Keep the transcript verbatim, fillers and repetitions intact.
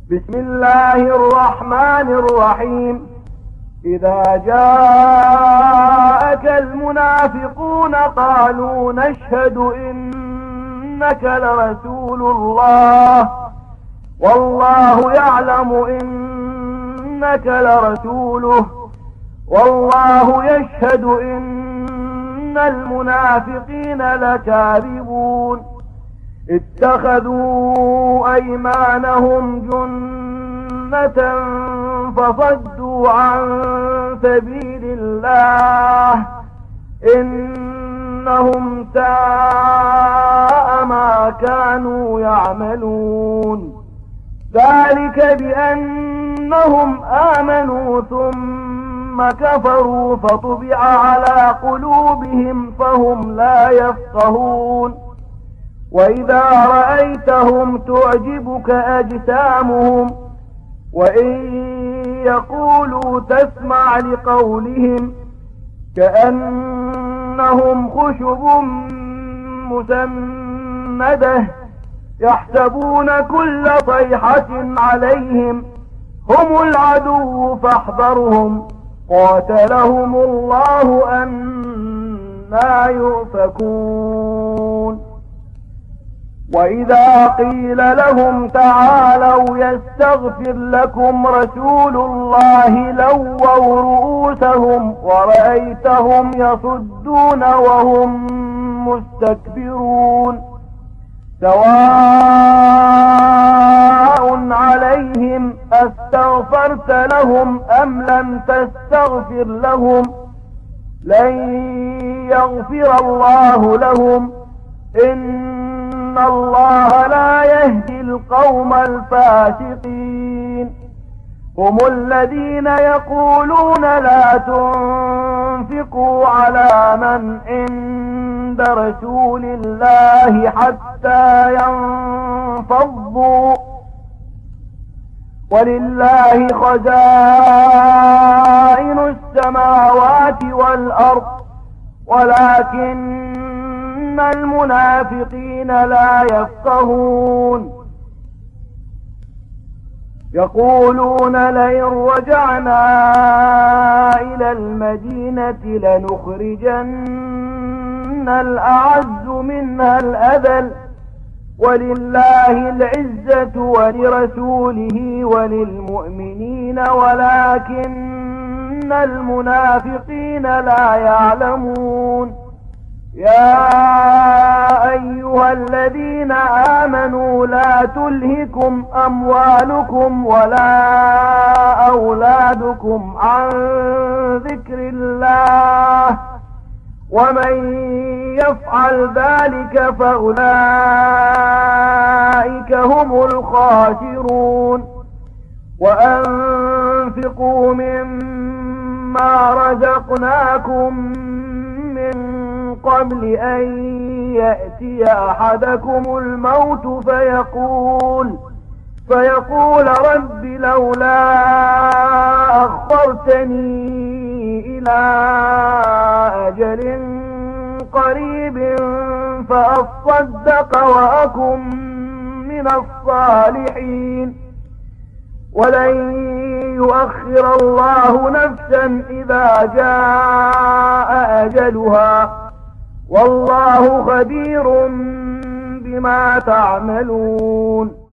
بسم الله الرحمن الرحيم. إذا جاءك المنافقون قالوا نشهد إنك لرسول الله والله يعلم إنك لرسوله والله يشهد إن المنافقين لكاذبون. اتخذوا أيمانهم جنة فصدوا عن سبيل الله إنهم ساء ما كانوا يعملون. ذلك بأنهم آمنوا ثم كفروا فطبع على قلوبهم فهم لا يفقهون. وإذا رأيتهم تعجبك أجسامهم وإن يقولوا تسمع لقولهم كأنهم خشب مسندة يحسبون كل صيحة عليهم هم العدو فاحذرهم قاتلهم الله أنى يؤفكون. وإذا قيل لهم تعالوا يستغفر لكم رسول الله لووا رؤوسهم ورأيتهم يصدون وهم مستكبرون. سواء عليهم أستغفرت لهم أم لم تستغفر لهم لن يغفر الله لهم إن الله لا يهدي القوم الفاسقين. هم الذين يقولون لا تنفقوا على من عند رسول الله حتى ينفضوا ولله خزائن السماوات والأرض ولكن المنافقين لا يفقهون. يقولون لئن رجعنا إلى المدينة لنخرجن الأعز منها الأذل ولله العزة ولرسوله وللمؤمنين ولكن المنافقين لا يعلمون. يا أيها الذين آمنوا لا تلهكم أموالكم ولا أولادكم عن ذكر الله ومن يفعل ذلك فأولئك هم الخاسرون. وأنفقوا مما رزقناكم من قبل أن يأتي أحدكم الموت فيقول فيقول رب لولا أخرتني إلى أجل قريب فأصدق وأكن من الصالحين. ولن يؤخر الله نفسا إذا جاء أجلها والله خبير بما تعملون.